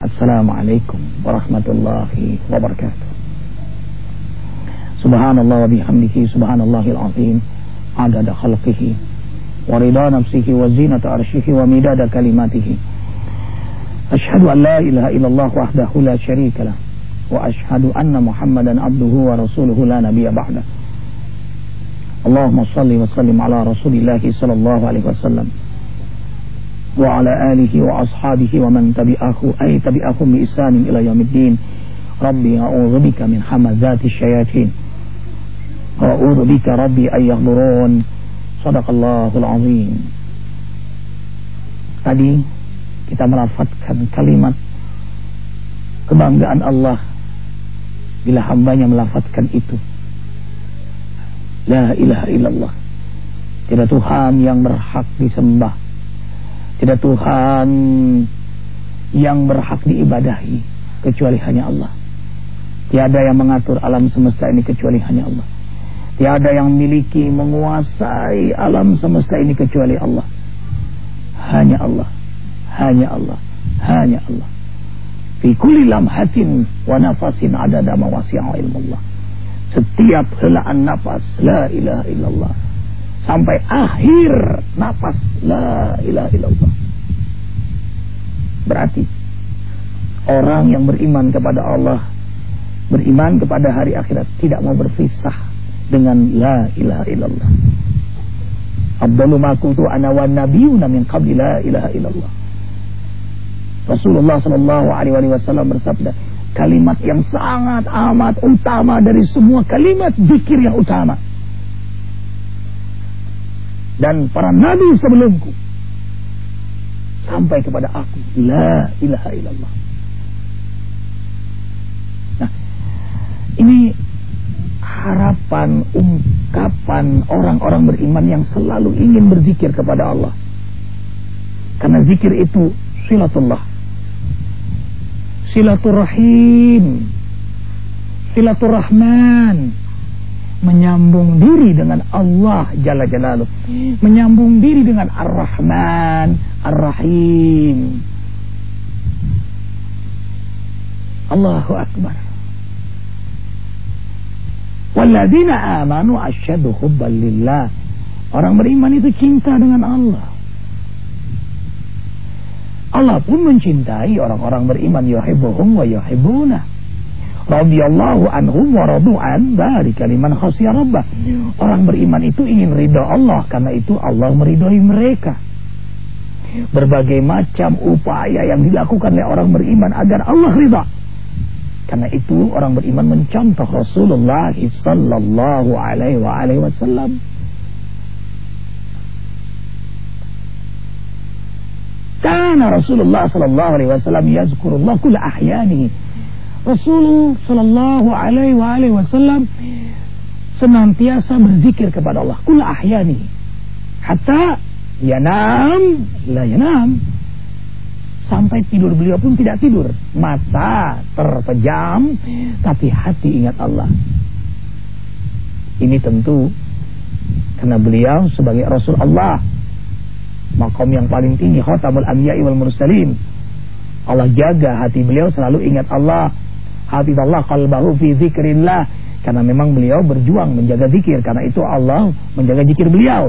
Assalamualaikum warahmatullahi wabarakatuh. Subhanallah wa bihamdihi subhanallahil azim adada khalqihi wa rida nafsihi wa zinata arshihi wa midada kalimatihi. Ashhadu an la ilaha illallah wahdahu la syarika lah wa ashhadu anna Muhammadan abduhu wa rasuluhu la nabiyya ba'da. Allahumma salli wa sallim ala Rasulillahi sallallahu alaihi wasallam wa ala alihi wa ashabihi wa man tabi'ahum bi ihsanin ila yaumiddin. Rabbi a'udzubika min hamazati syayatin wa a'udzubika rabbi ay yahdurun. Shadaqallahul azim. Tadi kita melafadzkan kalimat kebanggaan Allah bila hambanya melafadzkan itu, la ilaha illallah. Tidak Tuhan yang berhak disembah, tidak Tuhan yang berhak diibadahi kecuali hanya Allah. Tiada yang mengatur alam semesta ini kecuali hanya Allah. Tiada yang memiliki, menguasai alam semesta ini kecuali Allah. Hanya Allah, hanya Allah, hanya Allah. Fi kulli lamhatin wa nafasin adada ma wasi'a ilmullah. Setiap helaan nafas la ilaha illallah, sampai akhir nafas la ilaha illallah. Berarti orang yang beriman kepada Allah, beriman kepada hari akhirat, tidak mau berpisah dengan la ilaha illallah. Afdalu ma kuntu ana wan nabiyuna min qabli la ilaha illallah. Rasulullah sallallahu alaihi wasallam bersabda, kalimat yang sangat amat utama dari semua kalimat zikir yang utama. Dan para nabi sebelumku sampai kepada aku, la ilaha illallah. Nah, ini harapan, ungkapan orang-orang beriman yang selalu ingin berzikir kepada Allah. Karena zikir itu silatullah, silaturahim, silaturahman, menyambung diri dengan Allah Jalla Jalaluh, menyambung diri dengan Ar-Rahman Ar-Rahim. Allahu Akbar. Walladzina amanu asyaddu hubban lillah. Orang beriman itu cinta dengan Allah. Allah pun mencintai orang-orang beriman. Yuhibbuhum wa yuhibbuna. Radhiyallahu anhum wa radu'an. Dzalika liman khashiya rabbah. Orang beriman itu ingin ridha Allah, karena itu Allah meridhai mereka. Berbagai macam upaya yang dilakukan oleh orang beriman agar Allah ridha. Karena itu orang beriman mencontoh Rasulullah sallallahu alaihi wasallam. Karena Rasulullah sallallahu alaihi wasallam yazkurullah kulla ahyanihi. Rasul sallallahu alaihi wasallam senantiasa berzikir kepada Allah kulla ahyanihi. Hatta yanam la yanam. Sampai tidur beliau pun tidak tidur. Mata terpejam, tapi hati ingat Allah. Ini tentu karena beliau sebagai Rasul Allah, maqam yang paling tinggi, khatamul anbiya'i wal mursalin. Allah jaga hati beliau selalu ingat Allah. Hafizallah qalbahu fi dzikrillah. Karena memang beliau berjuang menjaga zikir, karena itu Allah menjaga zikir beliau.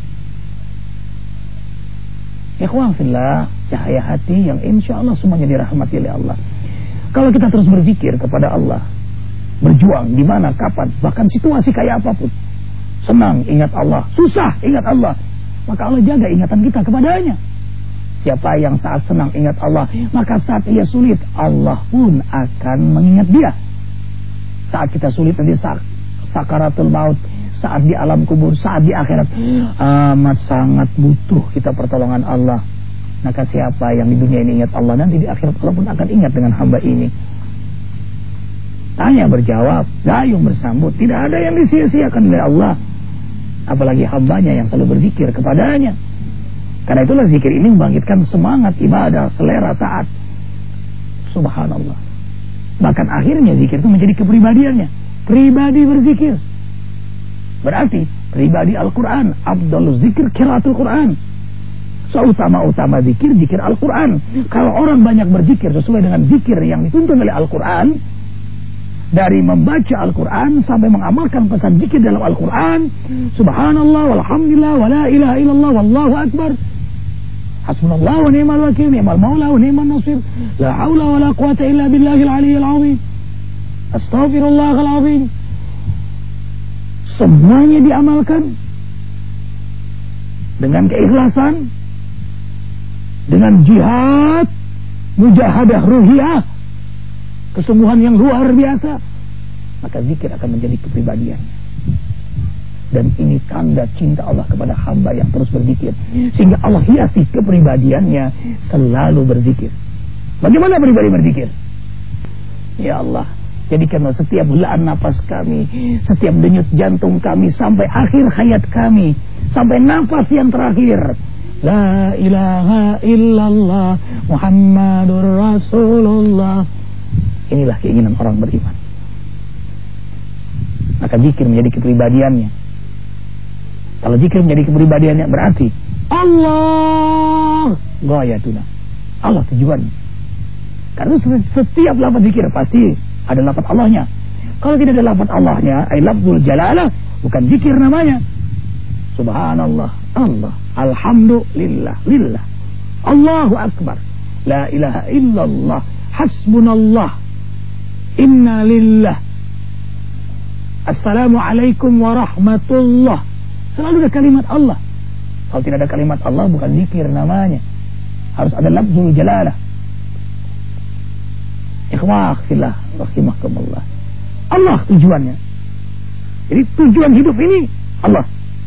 Ikhwan fillah, cahaya hati yang insya Allah semuanya dirahmati oleh Allah. Kalau kita terus berzikir kepada Allah, berjuang di mana, kapan, bahkan situasi kayak apapun, senang ingat Allah, susah ingat Allah, maka Allah jaga ingatan kita kepadanya. Siapa yang saat senang ingat Allah, maka saat ia sulit, Allah pun akan mengingat dia. Saat kita sulit nanti sakaratul maut, saat di alam kubur, saat di akhirat, amat sangat butuh kita pertolongan Allah. Maka siapa yang di dunia ini ingat Allah, nanti di akhirat Allah pun akan ingat dengan hamba ini. Tanya berjawab, dayung bersambut, tidak ada yang disia-siakan oleh Allah. Apalagi hambanya yang selalu berzikir kepadanya. Karena itulah zikir ini membangkitkan semangat ibadah, selera taat. Subhanallah. Bahkan akhirnya zikir itu menjadi kepribadiannya. Pribadi berzikir. Berarti pribadi Al-Quran, afdalul zikir qiraatul Quran. Seutama-utama zikir Al-Quran. Kalau orang banyak berzikir sesuai dengan zikir yang dituntun oleh Al-Quran, dari membaca Al-Quran sampai mengamalkan pesan zikir dalam Al-Quran, subhanallah, walhamdulillah, wala ilaha illallah, wallahu akbar, hasbunallah wa ni'mal wakil, ni'mal maula wa ni'mal nasir, la haula wa la quwata illa billahil aliyyil azim, astaghfirullahal azim. Semuanya diamalkan dengan keikhlasan, dengan jihad, mujahadah ruhiyah, kesungguhan yang luar biasa, maka zikir akan menjadi kepribadian. Dan ini tanda cinta Allah kepada hamba yang terus berzikir, sehingga Allah hiasi kepribadiannya selalu berzikir. Bagaimana pribadi berzikir? Ya Allah, jadikanlah setiap helaan nafas kami, setiap denyut jantung kami, sampai akhir hayat kami, sampai nafas yang terakhir, la ilaha illallah Muhammadur Rasulullah. Inilah keinginan orang beriman. Maka zikir menjadi kepribadiannya. Kalau zikir menjadi kepribadiannya, berarti Allah ghayatuna, Allah tujuannya. Karena setiap lafaz zikir pasti ada lafaz Allahnya. Kalau tidak ada lafaz Allahnya, ay lafzul jalalah, bukan zikir namanya. Subhanallah, Allah, alhamdulillah, lillah, Allahu akbar, la ilaha illallah, hasbunallah, inna lillah, assalamualaikum warahmatullah. Selalu ada kalimat Allah. Kalau tidak ada kalimat Allah, bukan zikir namanya. Harus ada lafzul jalalah. Ikhwah fillah rahimakumullah. Allah tujuannya. Jadi tujuan hidup ini Allah.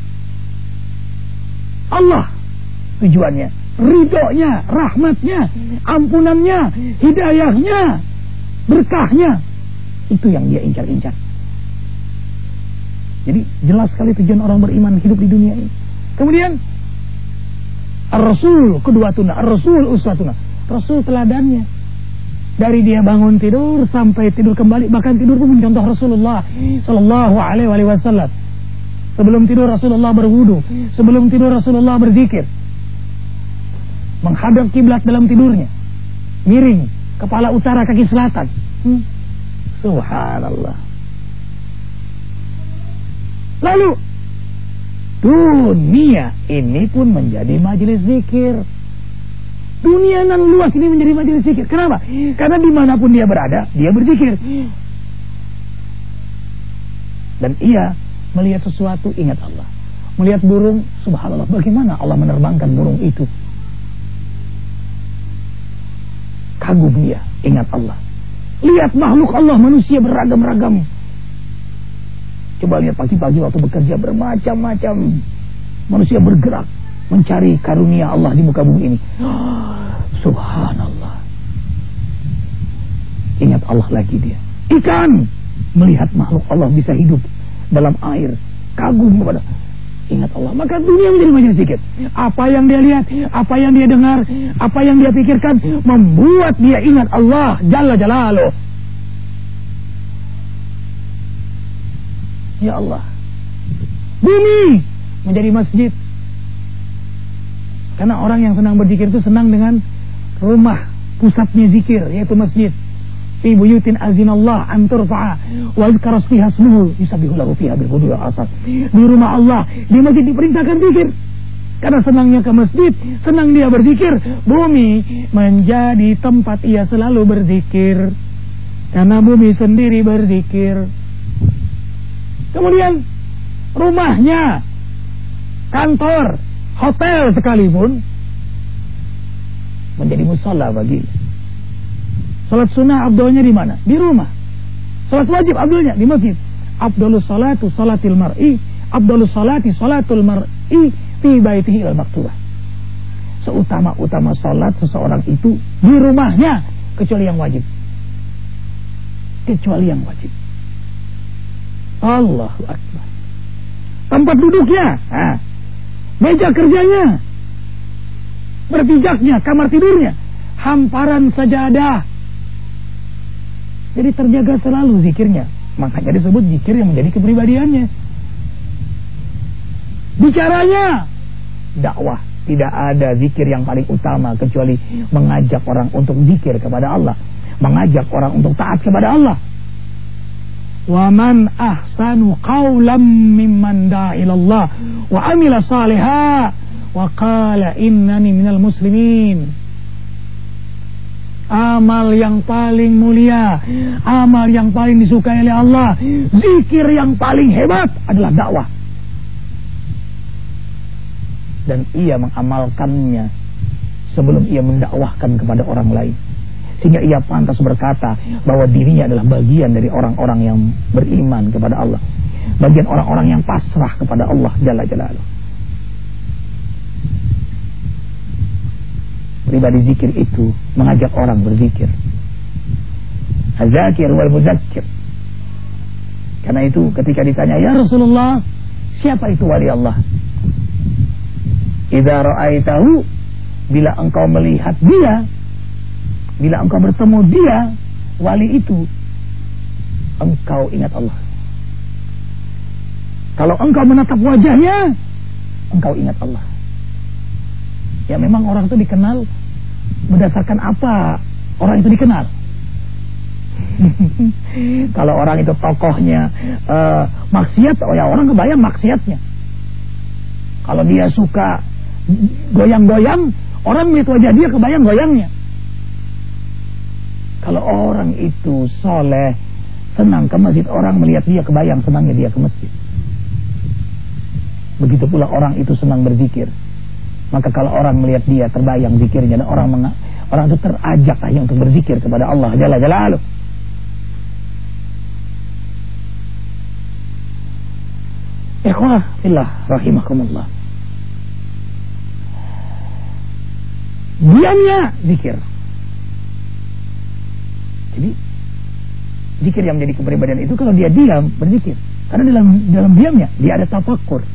Allah tujuannya, ridhonya, rahmatnya, ampunannya, hidayahnya, berkahnya. Itu yang dia incar-incar. Jadi jelas sekali tujuan orang beriman hidup di dunia ini. Kemudian Ar-Rasul qudwatuna, Ar-Rasul uswatuna. Rasul teladannya. Dari dia bangun tidur sampai tidur kembali, bahkan tidur pun mencontoh Rasulullah sallallahu alaihi wasallam. Sebelum tidur Rasulullah berwudu, sebelum tidur Rasulullah berzikir, menghadap kiblat dalam tidurnya, miring, kepala utara kaki selatan. Subhanallah. Lalu dunia ini pun menjadi majelis zikir. Dunia nan luas ini menjadi majelis zikir. Kenapa? Karena dimanapun dia berada, dia berzikir. Dan ia melihat sesuatu, ingat Allah. Melihat burung, subhanallah, bagaimana Allah menerbangkan burung itu. Kagum dia, ingat Allah. Lihat makhluk Allah, manusia beragam-ragam. Coba lihat pagi-pagi waktu bekerja, bermacam-macam manusia bergerak mencari karunia Allah di muka bumi ini. Subhanallah. Ingat Allah lagi dia. Ikan melihat makhluk Allah bisa hidup dalam air, kagum kepada, ingat Allah. Maka dunia menjadi majelis zikir. Apa yang dia lihat, apa yang dia dengar, apa yang dia pikirkan, membuat dia ingat Allah Jalla Jalaluh. Ya Allah, bumi menjadi masjid. Karena orang yang senang berzikir itu senang dengan rumah pusatnya zikir, yaitu masjid. Fi buyutin azinallah an turfa'a wa yuzkara fiha ismuhu yusabbihu lahu fiha bil ghudwi wal asar. Di rumah Allah, di masjid diperintahkan zikir. Karena senangnya ke masjid, senang dia berzikir, bumi menjadi tempat ia selalu berzikir. Karena bumi sendiri berzikir. Kemudian rumahnya, kantor, hotel sekalipun menjadi musalla bagi. Salat sunnah abdulnya di mana? Di rumah. Salat wajib abdulnya di masjid. Abdulus salatu salatil mar'i, abdulus salati salatul mar'i fi baitihi al maktubah. Seutama-utama salat seseorang itu di rumahnya, kecuali yang wajib. Kecuali yang wajib. Allahu Akbar. Tempat duduknya, meja kerjanya, berpijaknya, kamar tidurnya, hamparan sajadah. Jadi terjaga selalu zikirnya. Makanya disebut zikir yang menjadi kepribadiannya. Bicaranya dakwah, Tidak ada zikir yang paling utama kecuali mengajak orang untuk zikir kepada Allah, mengajak orang untuk taat kepada Allah. Wa man ahsanu qawlan mimman da'a ilallah wa amila salihah wa qala innani minal muslimin. Amal yang paling mulia, amal yang paling disukai oleh Allah, zikir yang paling hebat adalah dakwah. Dan ia mengamalkannya sebelum ia mendakwahkan kepada orang lain, sehingga ia pantas berkata bahwa dirinya adalah bagian dari orang-orang yang beriman kepada Allah, bagian orang-orang yang pasrah kepada Allah Jalla Jalaluh. Pribadi zikir itu mengajak orang berzikir. Az-zakir wal muzakkir. Karena itu ketika ditanya, ya Rasulullah, siapa itu wali Allah? Idza ra'aitahu, bila engkau melihat dia, bila engkau bertemu dia, wali itu, engkau ingat Allah. Kalau engkau menatap wajahnya, engkau ingat Allah. Ya memang orang itu dikenal berdasarkan apa orang itu dikenal. Kalau orang itu tokohnya maksiat, oh ya orang kebayang maksiatnya. Kalau dia suka goyang-goyang, orang melihat wajah dia kebayang goyangnya. Kalau orang itu soleh, senang ke masjid, orang melihat dia kebayang senangnya dia ke masjid. Begitu pula orang itu senang berzikir, maka kalau orang melihat dia terbayang zikirnya, dan orang itu terajak hanya untuk berzikir kepada Allah Jalla Jalaluh. Ikhwah fillah rahimakumullah. Diamnya zikir. Jadi zikir yang menjadi kepribadian itu kalau dia diam berzikir, karena dalam diamnya dia ada tafakkur.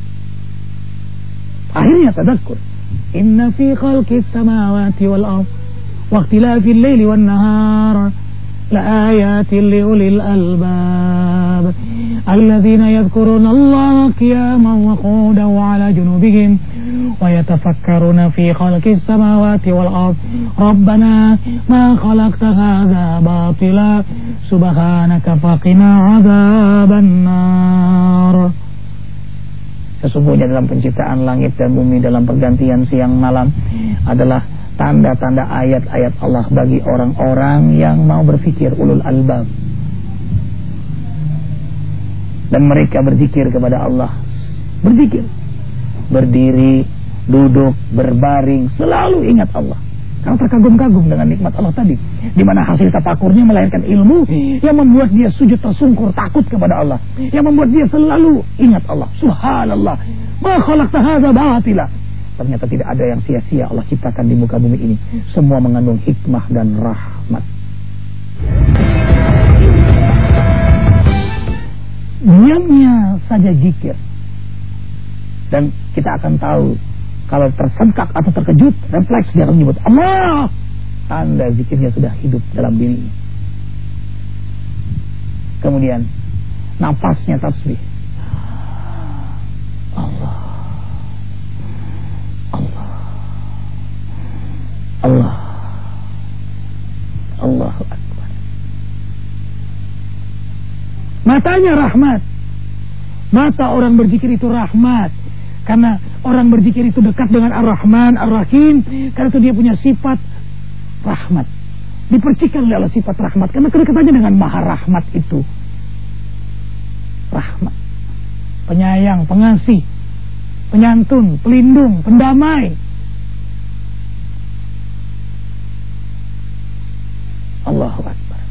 Akhirnya tadakkur. Inna fi khalqis samawati wal ardh wa ikhtilafil laili wan nahar la ayatin li ulil albab alladzina yadhkuruna Allaha qiyaman wa qu'udan wa 'ala junubihim wa yatafakkaruna fi khalqis samawati wal ardh rabbana ma khalaqta hadza batila subhanaka faqina 'adzaban nar. Sesungguhnya dalam penciptaan langit dan bumi, dalam pergantian siang malam, adalah tanda-tanda ayat-ayat Allah bagi orang-orang yang mau berfikir, ulul albab. Dan mereka berzikir kepada Allah. Berzikir, berdiri, duduk, berbaring, selalu ingat Allah. Karena terkagum-kagum dengan nikmat Allah tadi, di mana hasil tafakurnya melahirkan ilmu yang membuat dia sujud tersungkur takut kepada Allah, yang membuat dia selalu ingat Allah. Subhanallah, ma khalaqta hadza batila. Ternyata tidak ada yang sia-sia Allah ciptakan di muka bumi ini. Semua mengandung hikmah dan rahmat. Diamnya saja zikir, dan kita akan tahu kalau tersengkak atau terkejut, refleks dia akan menyebut Allah. Tanda zikirnya sudah hidup dalam dirinya. Kemudian nafasnya tasbih. Allah, Allah, Allah, Allahu Akbar. Matanya rahmat. Mata orang berzikir itu rahmat. Karena orang berzikir itu dekat dengan Ar-Rahman, Ar-Rahim. Karena itu dia punya sifat rahmat. Dipercikan oleh Allah sifat rahmat. Karena kedekatannya dengan Maha Rahmat itu. Rahmat. Penyayang, pengasih, penyantun, pelindung, pendamai. Allahu Akbar.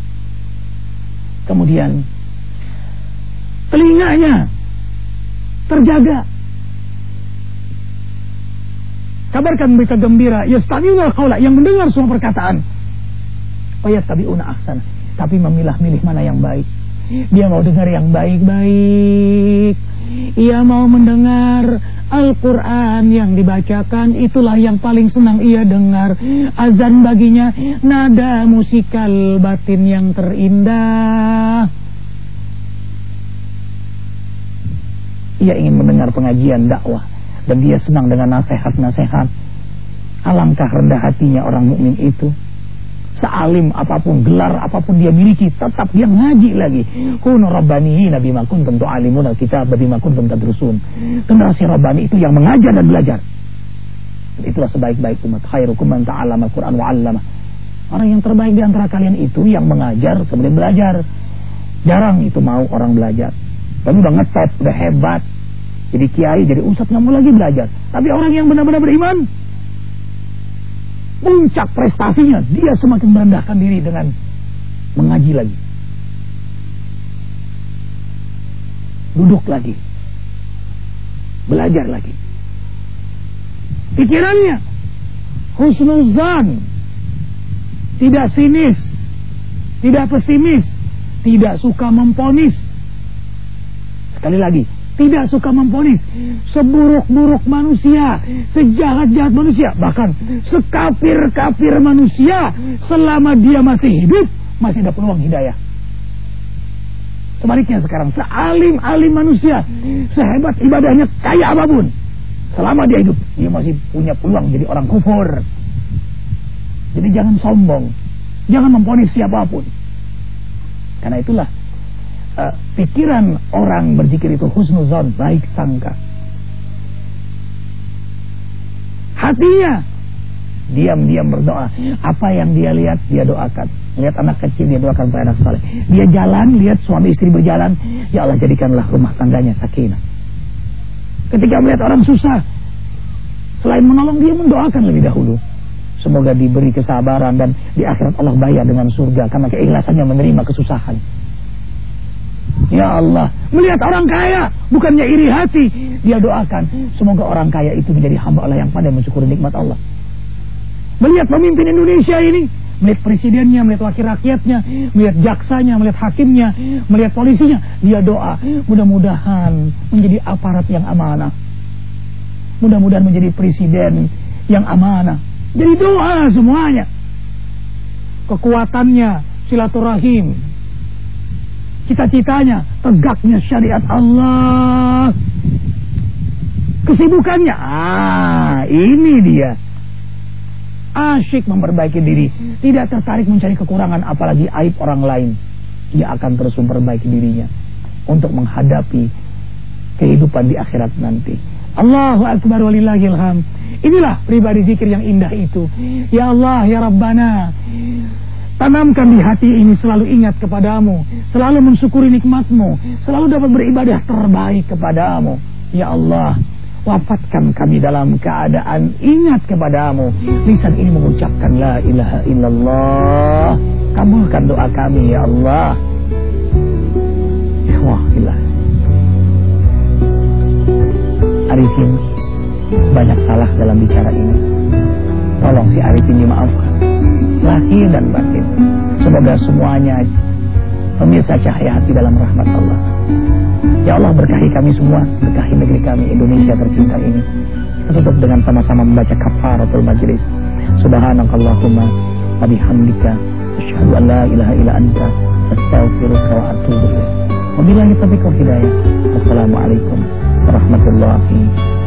Kemudian telinganya terjaga. Kabarkan berita gembira, yastami'una al-qawla, yang mendengar semua perkataan. Wa yattabi'una ahsana, tapi memilah-milih mana yang baik. Dia mau dengar yang baik-baik. Ia mau mendengar Al-Quran yang dibacakan, itulah yang paling senang ia dengar. Azan baginya nada musikal batin yang terindah. Ia ingin mendengar pengajian dakwah. dan dia senang dengan nasihat-nasihat. Alangkah rendah hatinya orang mukmin itu. Sealim apapun, gelar apapun dia miliki, tetap dia ngaji lagi. Kunu rabbaniyina bima kuntum tu'allimuna al-kitab bima kuntum tadrusun. Generasi rabbani itu yang mengajar dan belajar. Itulah sebaik-baik umat. Khairukum man ta'allama al-Qur'an wa 'allama. Orang yang terbaik di antara kalian itu yang mengajar kemudian belajar. Jarang itu mau orang belajar. Kamu udah ngetop, udah hebat, jadi kiai, jadi ustadz, nggak mau lagi belajar. Tapi orang yang benar-benar beriman, puncak prestasinya, dia semakin merendahkan diri dengan mengaji lagi, duduk lagi, belajar lagi. Pikirannya husnuzan, tidak sinis, tidak pesimis, tidak suka memponis. Sekali lagi, tidak suka memponis. Seburuk-buruk manusia, sejahat-jahat manusia, bahkan sekafir-kafir manusia, selama dia masih hidup, masih ada peluang hidayah. Sebaliknya sekarang, sealim-alim manusia, sehebat ibadahnya, kaya apapun, selama dia hidup, dia masih punya peluang jadi orang kufur. Jadi jangan sombong, jangan memponis siapapun. Karena itulah pikiran orang berzikir itu husnuzon, baik sangka. Hatinya diam-diam berdoa. Apa yang dia lihat, dia doakan. Lihat anak kecil, dia doakan pada anak saleh. Dia jalan, lihat suami istri berjalan, ya Allah jadikanlah rumah tangganya sakinah. Ketika melihat orang susah, selain menolong, dia mendoakan lebih dahulu. Semoga diberi kesabaran dan di akhirat Allah bayar dengan surga karena keikhlasannya menerima kesusahan. Ya Allah, melihat orang kaya, bukannya iri hati, dia doakan semoga orang kaya itu menjadi hamba Allah yang pandai mensyukuri nikmat Allah. Melihat pemimpin Indonesia ini, melihat presidennya, melihat wakil rakyatnya, melihat jaksanya, melihat hakimnya, melihat polisinya, dia doa mudah-mudahan menjadi aparat yang amanah, mudah-mudahan menjadi presiden yang amanah. Jadi doa semuanya. Kekuatannya silaturahim, cita-citanya tegaknya syariat Allah, kesibukannya ini dia asyik memperbaiki diri, tidak tertarik mencari kekurangan apalagi aib orang lain. Dia akan terus memperbaiki dirinya untuk menghadapi kehidupan di akhirat nanti. Allahu akbar walillahil hamd. Inilah pribadi zikir yang indah itu. Ya Allah, ya Rabbana, tanamkan di hati ini selalu ingat kepadamu, selalu mensyukuri nikmatmu, selalu dapat beribadah terbaik kepadamu. Ya Allah, wafatkan kami dalam keadaan ingat kepadamu. Lisan ini mengucapkan la ilaha illallah. Kabulkan doa kami ya Allah. Wah, ilah. Arifin banyak salah dalam bicara ini. Tolong si Arifin dimaafkan, lahir dan batin. Semoga semuanya pemirsa cahaya hati dalam rahmat Allah. Ya Allah, berkahi kami semua, berkahi negeri kami Indonesia tercinta ini. Kita tutup dengan sama-sama membaca kafaratul majlis. Subhanakallahumma wa bihamdika asyhadu an la ilaha illa anta astaghfiruka wa atubu ilaik. Wabillahi taufiq wal hidayah. Wassalamualaikum warahmatullahi